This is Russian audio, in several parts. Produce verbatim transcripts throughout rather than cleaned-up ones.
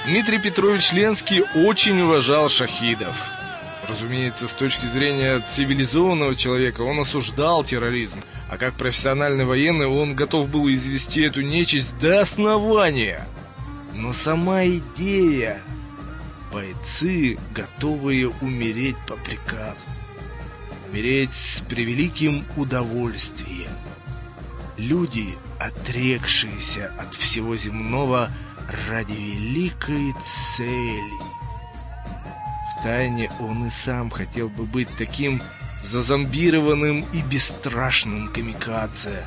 Дмитрий Петрович Ленский очень уважал шахидов. Разумеется, с точки зрения цивилизованного человека он осуждал терроризм, а как профессиональный военный он готов был извести эту нечисть до основания. Но сама идея – бойцы, готовые умереть по приказу, умереть с превеликим удовольствием. Люди, отрекшиеся от всего земного ради великой цели. Втайне он и сам хотел бы быть таким зазомбированным и бесстрашным камикадзе.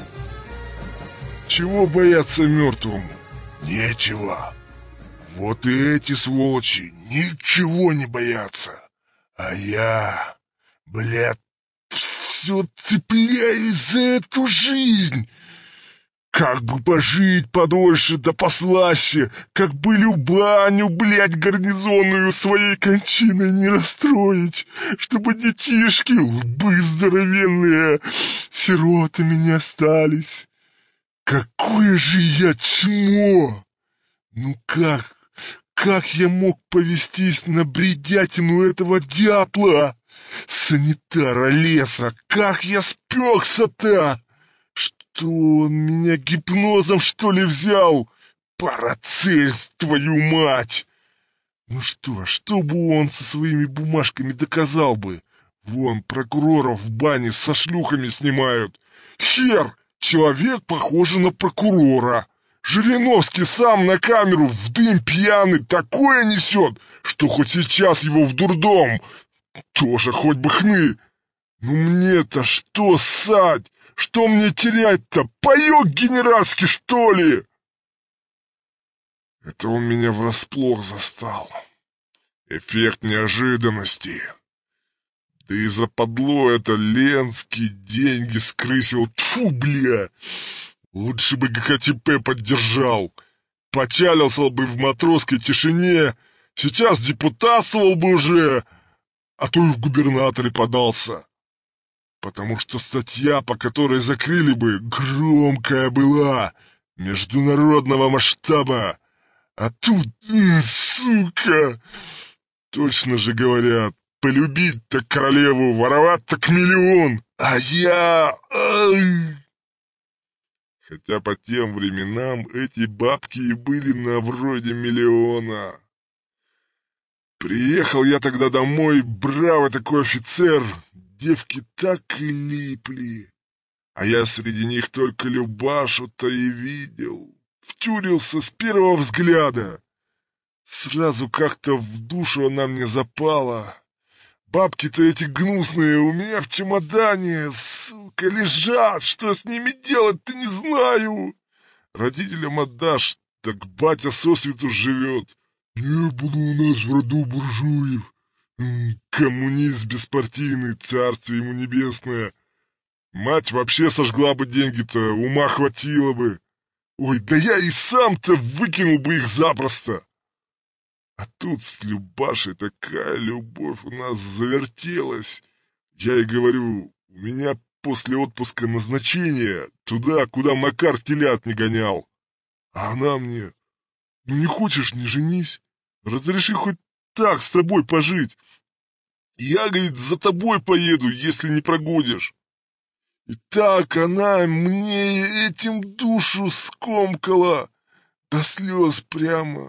Чего бояться мертвому? Нечего. Вот и эти сволочи ничего не боятся. А я, блядь, все цепляюсь за эту жизнь. Как бы пожить подольше да послаще, как бы любаню, блядь, гарнизонную своей кончиной не расстроить, чтобы детишки, лбы здоровенные, сиротами не остались. Какое же я чмо! Ну как, как я мог повестись на бредятину этого дятла, санитара леса, как я спекся-то? Что он меня гипнозом, что ли, взял? Парацельс, твою мать! Ну что, что бы он со своими бумажками доказал бы? Вон, прокуроров в бане со шлюхами снимают. Хер! Человек похож на прокурора. Жириновский сам на камеру в дым пьяный такое несет, что хоть сейчас его в дурдом. Тоже хоть бы хны. Ну мне-то что ссать? Что мне терять-то? Паёк генеральский, что ли? Это он меня врасплох застал. Эффект неожиданности. Да и западло это Ленский деньги скрысил. Тьфу, бля! Лучше бы ГКЧП поддержал. Почалился бы в матросской тишине. Сейчас депутатствовал бы уже, а то и в губернаторы подался. Потому что статья, по которой закрыли бы, громкая была, международного масштаба. А тут, сука, точно же говорят, полюбить так королеву, воровать так миллион, а я... Ай! Хотя по тем временам эти бабки и были на вроде миллиона. Приехал я тогда домой, бравый такой офицер, девки так и липли, а я среди них только Любашу-то и видел. Втюрился с первого взгляда. Сразу как-то в душу она мне запала. Бабки-то эти гнусные у меня в чемодане, сука, лежат. Что с ними делать-то не знаю. Родителям отдашь, так батя сосвету живет. Не было у нас в роду буржуев. Коммунист беспартийный, царствие ему небесное. Мать вообще сожгла бы деньги-то, ума хватило бы. Ой, да я и сам-то выкинул бы их запросто. А тут с Любашей такая любовь у нас завертелась. Я ей говорю, у меня после отпуска назначение туда, куда Макар телят не гонял. А она мне, ну не хочешь, не женись. Разреши хоть так с тобой пожить. Я, говорит, за тобой поеду, если не прогонишь. И так она мне этим душу скомкала до слез прямо.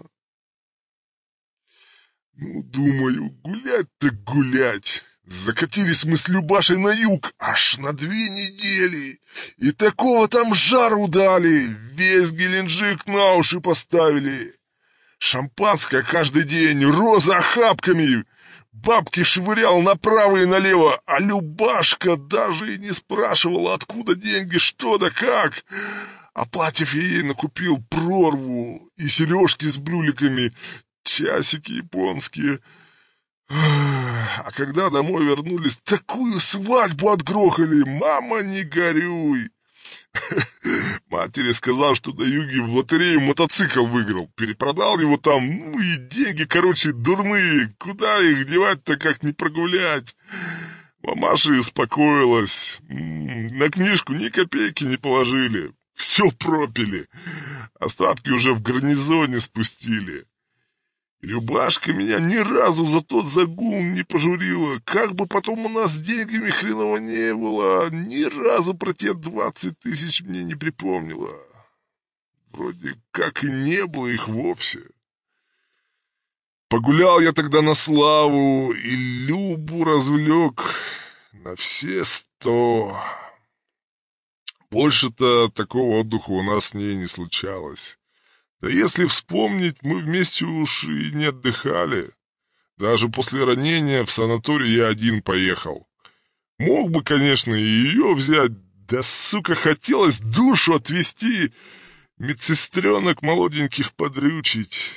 Ну, думаю, гулять-то гулять. Закатились мы с Любашей на юг аж на две недели. И такого там жару дали, весь Геленджик на уши поставили. Шампанское каждый день, роза охапками. Бабки швырял направо и налево, а Любашка даже и не спрашивала, откуда деньги, что да как. А платьев я ей накупил прорву и сережки с брюликами, часики японские. А когда домой вернулись, такую свадьбу отгрохали, мама, не горюй. Матери сказал, что на юге в лотерею мотоцикл выиграл. Перепродал его там, ну и деньги, короче, дурные. Куда их девать-то, как не прогулять? Мамаша успокоилась. На книжку ни копейки не положили. Все пропили. Остатки уже в гарнизоне спустили. Любашка меня ни разу за тот загул не пожурила. Как бы потом у нас с деньгами хреново не было, ни разу про те двадцать тысяч мне не припомнила. Вроде как и не было их вовсе. Погулял я тогда на славу и Любу развлек на все сто. Больше-то такого отдыха у нас с ней не случалось. Да если вспомнить, мы вместе уж и не отдыхали. Даже после ранения в санаторий я один поехал. Мог бы, конечно, и ее взять, да, сука, хотелось душу отвести, медсестренок молоденьких подрючить.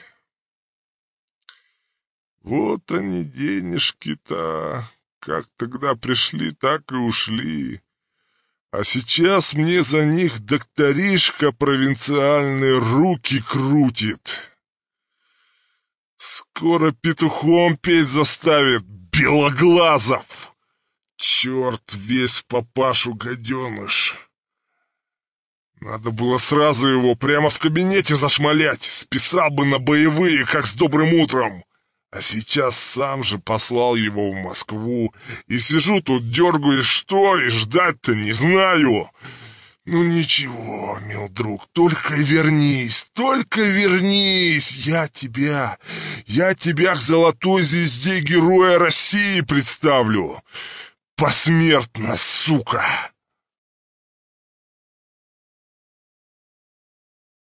Вот они, денежки-то, как тогда пришли, так и ушли. А сейчас мне за них докторишка провинциальные руки крутит. Скоро петухом петь заставит, Белоглазов. Черт весь в папашу гаденыш. Надо было сразу его прямо в кабинете зашмалять, списал бы на боевые, как с добрым утром. А сейчас сам же послал его в Москву, и сижу тут, дергаюсь, что, и ждать-то не знаю. Ну ничего, мил друг, только вернись, только вернись, я тебя, я тебя к золотой звезде Героя России представлю. Посмертно, сука!